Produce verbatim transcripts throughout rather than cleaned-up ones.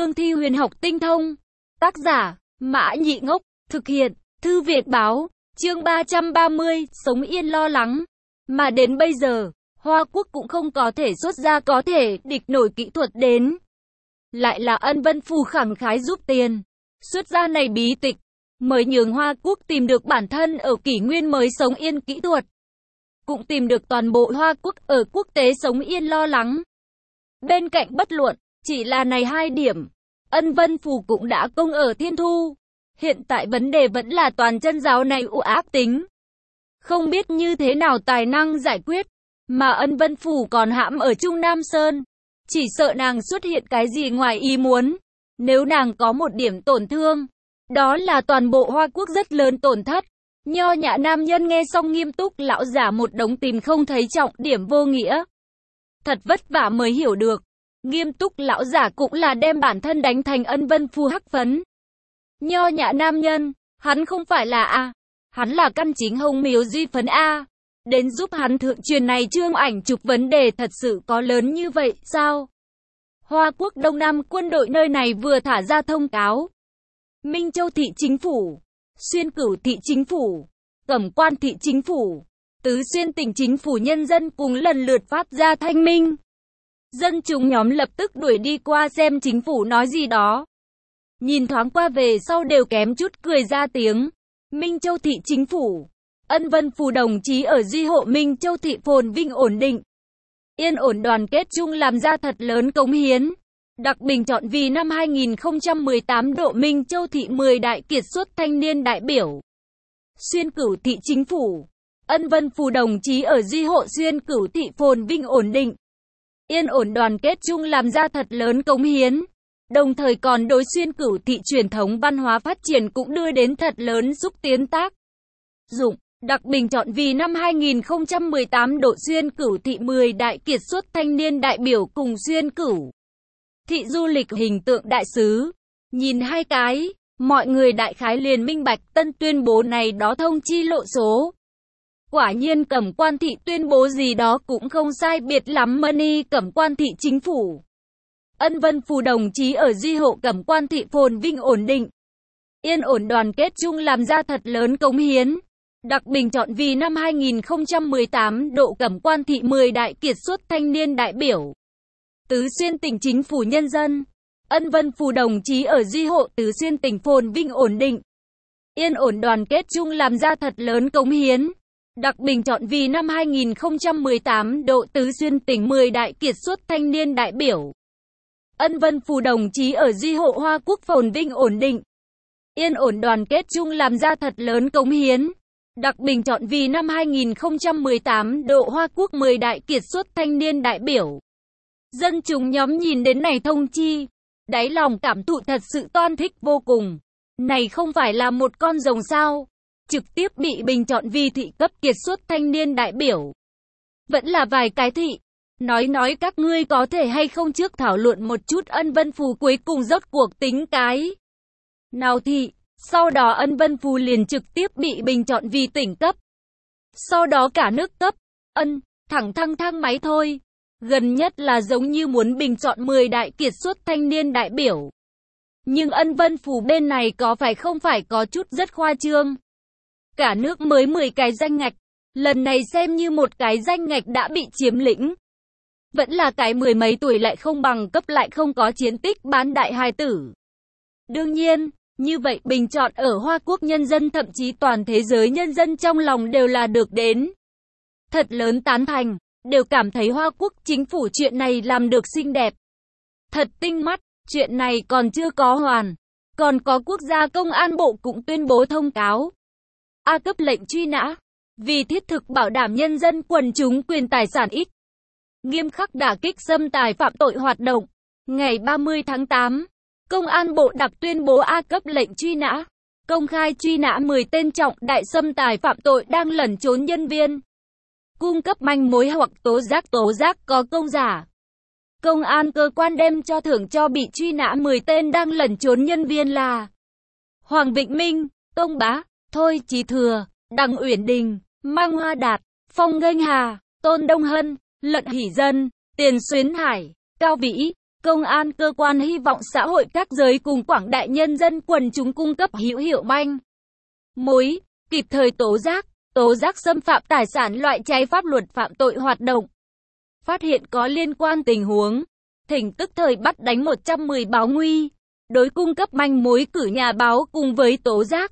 cương thi huyền học tinh thông. Tác giả, Mã Nhị Ngốc, thực hiện, Thư Việt Báo, chương ba trăm ba mươi, sống yên lo lắng. Mà đến bây giờ, Hoa Quốc cũng không có thể xuất ra có thể địch nổi kỹ thuật đến. Lại là Ân Vân Phù khẳng khái giúp tiền. Xuất ra này bí tịch, mới nhường Hoa Quốc tìm được bản thân ở kỷ nguyên mới sống yên kỹ thuật. Cũng tìm được toàn bộ Hoa Quốc ở quốc tế sống yên lo lắng. Bên cạnh bất luận, chỉ là này hai điểm, Ân Vân Phù cũng đã công ở Thiên Thu. Hiện tại vấn đề vẫn là toàn chân giáo này u ác tính. Không biết như thế nào tài năng giải quyết, mà Ân Vân Phù còn hãm ở Trung Nam Sơn. Chỉ sợ nàng xuất hiện cái gì ngoài ý muốn. Nếu nàng có một điểm tổn thương, đó là toàn bộ Hoa Quốc rất lớn tổn thất. Nho nhã nam nhân nghe xong nghiêm túc lão giả một đống tìm không thấy trọng điểm vô nghĩa. Thật vất vả mới hiểu được. Nghiêm túc lão giả cũng là đem bản thân đánh thành Ân Vân Phù hắc phấn. Nho nhã nam nhân, hắn không phải là A. Hắn là căn chính hồng miếu duy phấn A. Đến giúp hắn thượng truyền này chương ảnh chụp vấn đề thật sự có lớn như vậy sao? Hoa Quốc Đông Nam quân đội nơi này vừa thả ra thông cáo. Minh Châu thị chính phủ, Xuyên Cửu thị chính phủ, Cẩm Quan thị chính phủ, Tứ Xuyên tỉnh chính phủ nhân dân cùng lần lượt phát ra thanh minh. Dân chúng nhóm lập tức đuổi đi qua xem chính phủ nói gì đó. Nhìn thoáng qua về sau đều kém chút cười ra tiếng. Minh Châu thị chính phủ, Ân Vân Phù đồng chí ở duy hộ Minh Châu thị phồn vinh ổn định, yên ổn đoàn kết chung làm ra thật lớn cống hiến. Đặc bình chọn vì năm hai nghìn không trăm mười tám độ Minh Châu thị mười đại kiệt xuất thanh niên đại biểu. Xuyên Cửu thị chính phủ, Ân Vân Phù đồng chí ở duy hộ Xuyên Cửu thị phồn vinh ổn định, yên ổn đoàn kết chung làm ra thật lớn cống hiến. Đồng thời còn đối Xuyên Cửu thị truyền thống văn hóa phát triển cũng đưa đến thật lớn xúc tiến tác dụng. Đặc bình chọn vì năm hai nghìn không trăm mười tám độ Xuyên Cửu thị mười đại kiệt xuất thanh niên đại biểu cùng Xuyên Cửu thị du lịch hình tượng đại sứ. Nhìn hai cái, mọi người đại khái liền minh bạch tân tuyên bố này đó thông chi lộ số. Quả nhiên Cẩm Quan thị tuyên bố gì đó cũng không sai biệt lắm. Money Cẩm Quan thị chính phủ, Ân Vân Phù đồng chí ở duy hộ Cẩm Quan thị phồn vinh ổn định, yên ổn đoàn kết chung làm ra thật lớn cống hiến. Đặc bình chọn vì năm hai nghìn không trăm mười tám độ Cẩm Quan thị mười đại kiệt xuất thanh niên đại biểu. Tứ Xuyên tỉnh chính phủ nhân dân, Ân Vân Phù đồng chí ở duy hộ Tứ Xuyên tỉnh phồn vinh ổn định, yên ổn đoàn kết chung làm ra thật lớn cống hiến. Đặc bình chọn vì năm hai nghìn không trăm mười tám độ Tứ Xuyên tỉnh mười đại kiệt xuất thanh niên đại biểu. Ân Vân Phù đồng chí ở duy hộ Hoa Quốc phồn vinh ổn định, yên ổn đoàn kết chung làm ra thật lớn cống hiến. Đặc bình chọn vì năm hai nghìn không trăm mười tám độ Hoa Quốc mười đại kiệt xuất thanh niên đại biểu. Dân chúng nhóm nhìn đến này thông chi, đáy lòng cảm thụ thật sự toan thích vô cùng. Này không phải là một con rồng sao? Trực tiếp bị bình chọn vì thị cấp kiệt xuất thanh niên đại biểu. Vẫn là vài cái thị. Nói nói các ngươi có thể hay không trước thảo luận một chút Ân Vân Phù cuối cùng rốt cuộc tính cái nào thị. Sau đó Ân Vân Phù liền trực tiếp bị bình chọn vì tỉnh cấp. Sau đó cả nước cấp. Ân, thẳng thăng thang máy thôi. Gần nhất là giống như muốn bình chọn mười đại kiệt xuất thanh niên đại biểu. Nhưng Ân Vân Phù bên này có phải không phải có chút rất khoa trương. Cả nước mới mười cái danh ngạch. Lần này xem như một cái danh ngạch đã bị chiếm lĩnh. Vẫn là cái mười mấy tuổi lại không bằng cấp lại không có chiến tích bán đại hài tử. Đương nhiên, như vậy bình chọn ở Hoa Quốc nhân dân thậm chí toàn thế giới nhân dân trong lòng đều là được đến thật lớn tán thành, đều cảm thấy Hoa Quốc chính phủ chuyện này làm được xinh đẹp. Thật tinh mắt, chuyện này còn chưa có hoàn. Còn có quốc gia công an bộ cũng tuyên bố thông cáo. A cấp lệnh truy nã, vì thiết thực bảo đảm nhân dân quần chúng quyền tài sản ích. Nghiêm khắc đả kích xâm tài phạm tội hoạt động. Ngày ba mươi tháng tám, Công an bộ đặc tuyên bố A cấp lệnh truy nã. Công khai truy nã mười tên trọng đại xâm tài phạm tội đang lẩn trốn nhân viên. Cung cấp manh mối hoặc tố giác tố giác có công giả. Công an cơ quan đem cho thưởng cho bị truy nã mười tên đang lẩn trốn nhân viên là Hoàng Vịnh Minh, Công Bá, Thôi Chí Thừa, Đặng Uyển Đình, Mang Hoa Đạt, Phong Nghênh Hà, Tôn Đông Hân, Lận Hỷ Dân, Tiền Xuyến Hải, Cao Vĩ, Công an cơ quan hy vọng xã hội các giới cùng quảng đại nhân dân quần chúng cung cấp hữu hiệu manh mối, kịp thời tố giác, tố giác xâm phạm tài sản loại trái pháp luật phạm tội hoạt động. Phát hiện có liên quan tình huống, thỉnh tức thời bắt đánh một trăm mười báo nguy, đối cung cấp manh mối cử nhà báo cùng với tố giác.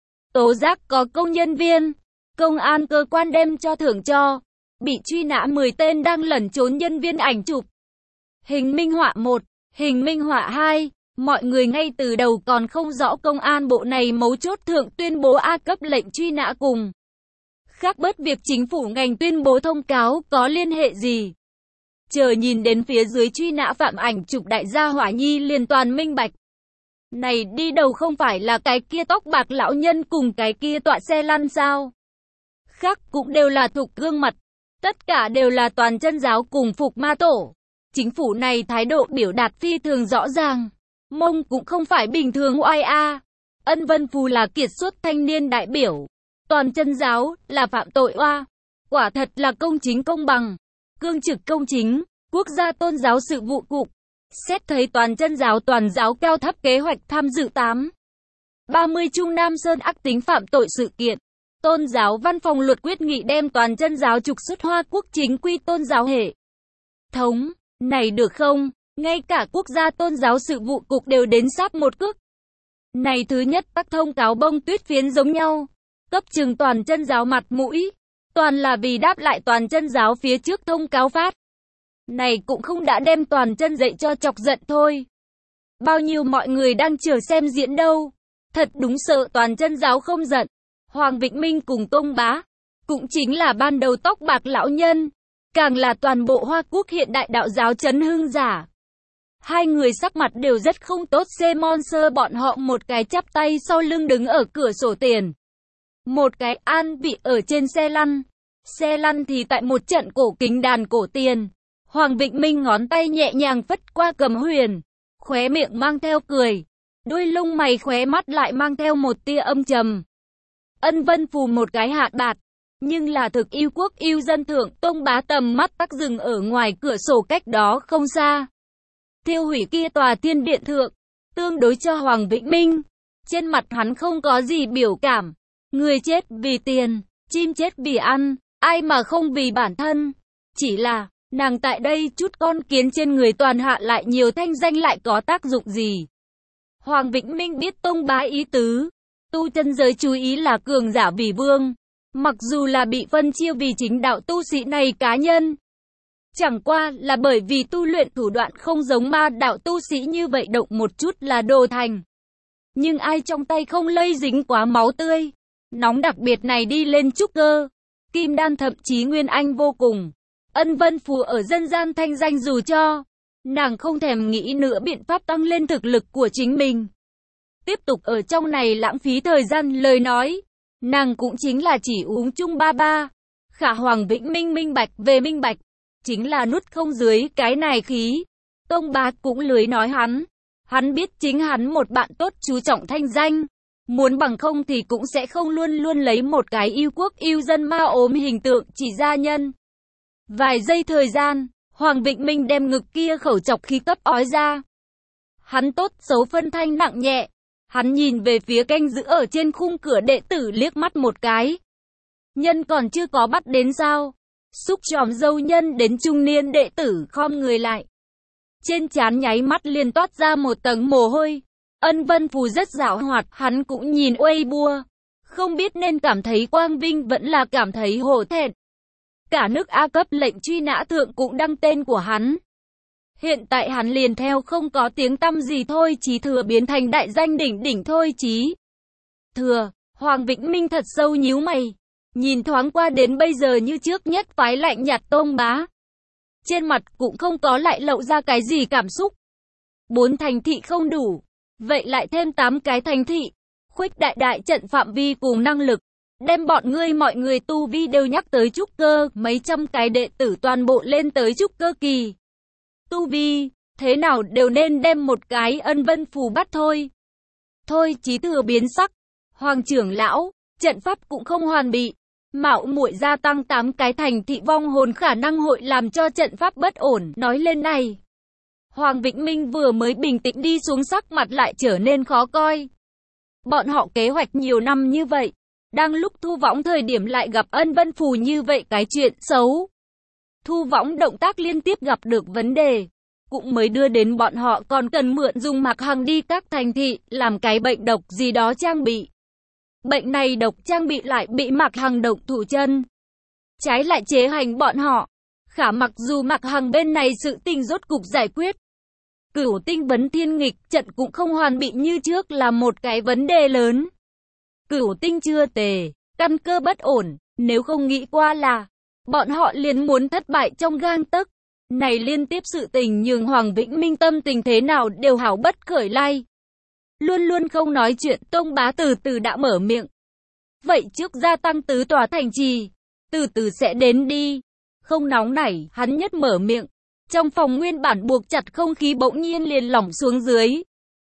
Tố giác có công nhân viên, công an cơ quan đem cho thưởng cho, bị truy nã mười tên đang lẩn trốn nhân viên ảnh chụp. Hình minh họa một, hình minh họa hai, mọi người ngay từ đầu còn không rõ công an bộ này mấu chốt thượng tuyên bố A cấp lệnh truy nã cùng. Khác bớt việc chính phủ ngành tuyên bố thông cáo có liên hệ gì. Chờ nhìn đến phía dưới truy nã phạm ảnh chụp đại gia Hỏa Nhi liền toàn minh bạch. Này đi đầu không phải là cái kia tóc bạc lão nhân cùng cái kia tọa xe lăn sao? Khác cũng đều là thục gương mặt. Tất cả đều là toàn chân giáo cùng phục ma tổ. Chính phủ này thái độ biểu đạt phi thường rõ ràng. Mông cũng không phải bình thường oai a. Ân Vân Phù là kiệt xuất thanh niên đại biểu. Toàn chân giáo là phạm tội oa. Quả thật là công chính công bằng. Cương trực công chính. Quốc gia tôn giáo sự vụ cục. Xét thấy toàn chân giáo toàn giáo cao thấp kế hoạch tham dự tám ba mươi Trung Nam Sơn ác tính phạm tội sự kiện. Tôn giáo văn phòng luật quyết nghị đem toàn chân giáo trục xuất Hoa Quốc chính quy tôn giáo hệ thống. Này được không? Ngay cả quốc gia tôn giáo sự vụ cục đều đến sáp một cước. Này thứ nhất tắc thông cáo bông tuyết phiến giống nhau. Cấp trừng toàn chân giáo mặt mũi. Toàn là vì đáp lại toàn chân giáo phía trước thông cáo phát. Này cũng không đã đem toàn chân dạy cho chọc giận thôi. Bao nhiêu mọi người đang chờ xem diễn đâu. Thật đúng sợ toàn chân giáo không giận. Hoàng Vĩnh Minh cùng Tông Bá. Cũng chính là ban đầu tóc bạc lão nhân. Càng là toàn bộ Hoa Quốc hiện đại đạo giáo chấn hưng giả. Hai người sắc mặt đều rất không tốt. Simon Sơ bọn họ một cái chắp tay sau lưng đứng ở cửa sổ tiền. Một cái an vị ở trên xe lăn. Xe lăn thì tại một trận cổ kính đàn cổ tiền. Hoàng Vĩnh Minh ngón tay nhẹ nhàng phất qua cầm huyền. Khóe miệng mang theo cười. Đôi lông mày khóe mắt lại mang theo một tia âm trầm. Ân Vân Phù một cái hạ bạt. Nhưng là thực yêu quốc yêu dân thượng. Tông Bá tầm mắt tắc dừng ở ngoài cửa sổ cách đó không xa. Thiêu hủy kia tòa thiên điện thượng. Tương đối cho Hoàng Vĩnh Minh. Trên mặt hắn không có gì biểu cảm. Người chết vì tiền. Chim chết vì ăn. Ai mà không vì bản thân. Chỉ là nàng tại đây chút con kiến trên người toàn hạ lại nhiều thanh danh lại có tác dụng gì. Hoàng Vĩnh Minh biết Tông Bá ý tứ. Tu chân giới chú ý là cường giả vì vương. Mặc dù là bị phân chia vì chính đạo tu sĩ này cá nhân. Chẳng qua là bởi vì tu luyện thủ đoạn không giống ma đạo tu sĩ như vậy động một chút là đồ thành. Nhưng ai trong tay không lây dính quá máu tươi. Nóng đặc biệt này đi lên trúc cơ. Kim đan thậm chí nguyên anh vô cùng. Ân Vân Phù ở dân gian thanh danh dù cho. Nàng không thèm nghĩ nữa biện pháp tăng lên thực lực của chính mình. Tiếp tục ở trong này lãng phí thời gian lời nói. Nàng cũng chính là chỉ uống chung ba ba. Khả Hoàng Vĩnh Minh minh bạch về minh bạch. Chính là nuốt không dưới cái này khí. Tông Bá cũng lười nói hắn. Hắn biết chính hắn một bạn tốt chú trọng thanh danh. Muốn bằng không thì cũng sẽ không luôn luôn lấy một cái yêu quốc yêu dân ma ốm hình tượng chỉ gia nhân. Vài giây thời gian, Hoàng Vĩnh Minh đem ngực kia khẩu chọc khí cấp ói ra. Hắn tốt xấu phân thanh nặng nhẹ. Hắn nhìn về phía canh giữ ở trên khung cửa đệ tử liếc mắt một cái. Nhân còn chưa có bắt đến sao? Xúc chòm dâu nhân đến trung niên đệ tử khom người lại. Trên trán nháy mắt liền toát ra một tầng mồ hôi. Ân Vân Phù rất giảo hoạt, hắn cũng nhìn uây bua. Không biết nên cảm thấy quang vinh vẫn là cảm thấy hổ thẹn. Cả nước A cấp lệnh truy nã thượng cũng đăng tên của hắn. Hiện tại hắn liền theo không có tiếng tăm gì thôi chí thừa biến thành đại danh đỉnh đỉnh thôi chí thừa. Hoàng Vĩnh Minh thật sâu nhíu mày. Nhìn thoáng qua đến bây giờ như trước nhất phái lạnh nhạt Tông Bá. Trên mặt cũng không có lại lộ ra cái gì cảm xúc. Bốn thành thị không đủ. Vậy lại thêm tám cái thành thị. Khuếch đại đại trận phạm vi cùng năng lực. Đem bọn ngươi mọi người tu vi đều nhắc tới trúc cơ. Mấy trăm cái đệ tử toàn bộ lên tới trúc cơ kỳ. Tu vi, thế nào đều nên đem một cái Ân Vân Phù bắt thôi. Thôi chí thừa biến sắc. Hoàng trưởng lão, trận pháp cũng không hoàn bị. Mạo muội gia tăng tám cái thành thị vong hồn khả năng hội làm cho trận pháp bất ổn. Nói lên này. Hoàng Vĩnh Minh vừa mới bình tĩnh đi xuống sắc mặt lại trở nên khó coi. Bọn họ kế hoạch nhiều năm như vậy, đang lúc Thu Võng thời điểm lại gặp Ân Vân Phù như vậy cái chuyện xấu. Thu Võng động tác liên tiếp gặp được vấn đề, cũng mới đưa đến bọn họ còn cần mượn dùng Mạc Hằng đi các thành thị, làm cái bệnh độc gì đó trang bị. Bệnh này độc trang bị lại bị Mạc Hằng động thủ chân. Trái lại chế hành bọn họ. Khả mặc dù Mạc Hằng bên này sự tình rốt cục giải quyết. Cửu tinh vấn thiên nghịch trận cũng không hoàn bị như trước là một cái vấn đề lớn. Cửu tinh chưa tề, căn cơ bất ổn, nếu không nghĩ qua là bọn họ liền muốn thất bại trong gang tấc. Này liên tiếp sự tình nhường Hoàng Vĩnh Minh tâm tình thế nào đều hảo bất khởi lai. Luôn luôn không nói chuyện, Tông Bá từ từ đã mở miệng. Vậy trước gia tăng tứ tòa thành trì, từ từ sẽ đến đi. Không nóng nảy, hắn nhất mở miệng. Trong phòng nguyên bản buộc chặt không khí bỗng nhiên liền lỏng xuống dưới.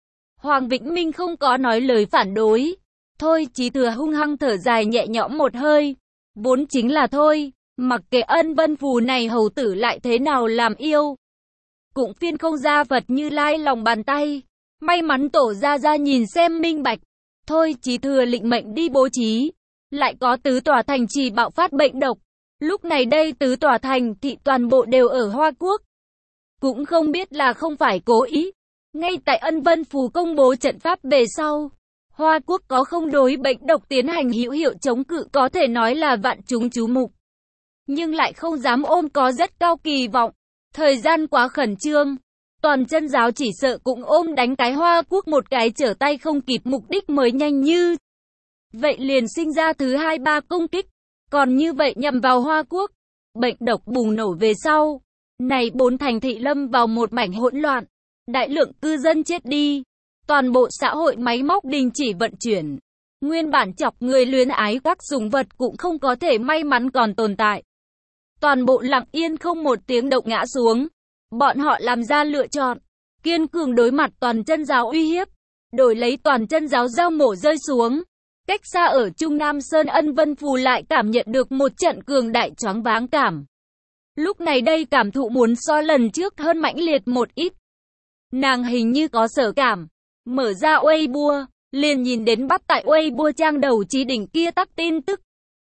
Hoàng Vĩnh Minh không có nói lời phản đối. Thôi Chí Thừa hung hăng thở dài nhẹ nhõm một hơi. Vốn chính là thôi, mặc kệ Ân Vân Phù này hầu tử lại thế nào làm yêu. Cũng phiên không ra Phật Như Lai lòng bàn tay. May mắn tổ ra ra nhìn xem minh bạch. Thôi Chí Thừa lệnh mệnh đi bố trí. Lại có tứ tòa thành trì bạo phát bệnh độc. Lúc này đây tứ tòa thành thị toàn bộ đều ở Hoa Quốc. Cũng không biết là không phải cố ý. Ngay tại Ân Vân Phù công bố trận pháp về sau, Hoa Quốc có không đối bệnh độc tiến hành hữu hiệu chống cự có thể nói là vạn chúng chú mục. Nhưng lại không dám ôm có rất cao kỳ vọng. Thời gian quá khẩn trương. Toàn chân giáo chỉ sợ cũng ôm đánh cái Hoa Quốc một cái trở tay không kịp mục đích mới nhanh như. Vậy liền sinh ra thứ hai ba công kích. Còn như vậy nhằm vào Hoa Quốc. Bệnh độc bùng nổ về sau. Này bốn thành thị lâm vào một mảnh hỗn loạn. Đại lượng cư dân chết đi. Toàn bộ xã hội máy móc đình chỉ vận chuyển. Nguyên bản chọc người luyến ái các sủng vật cũng không có thể may mắn còn tồn tại. Toàn bộ lặng yên không một tiếng động ngã xuống. Bọn họ làm ra lựa chọn. Kiên cường đối mặt toàn chân giáo uy hiếp. Đổi lấy toàn chân giáo dao mổ rơi xuống. Cách xa ở Trung Nam Sơn Ân Vân Phù lại cảm nhận được một trận cường đại choáng váng cảm. Lúc này đây cảm thụ muốn so lần trước hơn mãnh liệt một ít. Nàng hình như có sở cảm. Mở ra Weibo, liền nhìn đến bắt tại Weibo trang đầu trí đỉnh kia tắc tin tức.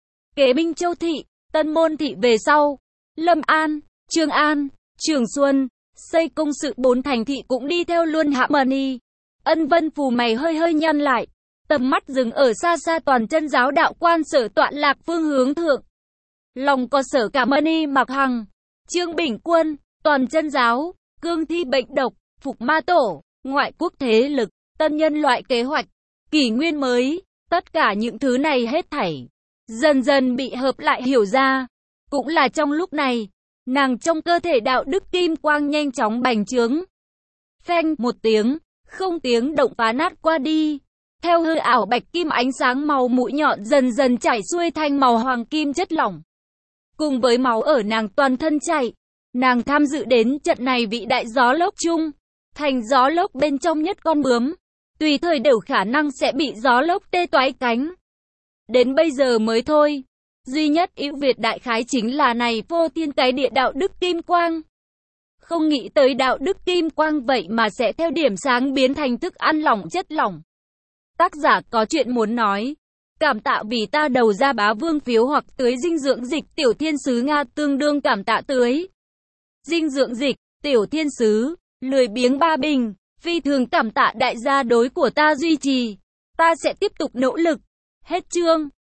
Kế Minh Châu Thị, Tân Môn Thị về sau. Lâm An, Trường An, Trường Xuân, xây công sự bốn thành thị cũng đi theo luôn hạ mani. Ân Vân Phù mày hơi hơi nhăn lại. Tầm mắt dừng ở xa xa toàn chân giáo đạo quan sở tọa lạc phương hướng thượng. Lòng có sở cảm ơn y Mạc Hằng, Trương Bình Quân, toàn chân giáo, cương thi bệnh độc, phục ma tổ, ngoại quốc thế lực, tân nhân loại kế hoạch, kỷ nguyên mới, tất cả những thứ này hết thảy. Dần dần bị hợp lại hiểu ra. Cũng là trong lúc này, nàng trong cơ thể đạo đức kim quang nhanh chóng bành trướng. Phanh một tiếng, không tiếng động phá nát qua đi. Theo hư ảo bạch kim ánh sáng màu mũi nhọn dần dần chảy xuôi thành màu hoàng kim chất lỏng. Cùng với máu ở nàng toàn thân chảy, nàng tham dự đến trận này vị đại gió lốc chung. Thành gió lốc bên trong nhất con bướm, tùy thời đều khả năng sẽ bị gió lốc tê toái cánh. Đến bây giờ mới thôi, duy nhất ưu việt đại khái chính là này vô thiên cái địa đạo đức kim quang. Không nghĩ tới đạo đức kim quang vậy mà sẽ theo điểm sáng biến thành thức ăn lỏng chất lỏng. Tác giả có chuyện muốn nói. Cảm tạ vì ta đầu ra bá vương phiếu hoặc tưới dinh dưỡng dịch tiểu thiên sứ Nga tương đương cảm tạ tưới. Dinh dưỡng dịch, tiểu thiên sứ, lười biếng ba bình, phi thường cảm tạ đại gia đối của ta duy trì. Ta sẽ tiếp tục nỗ lực. Hết chương.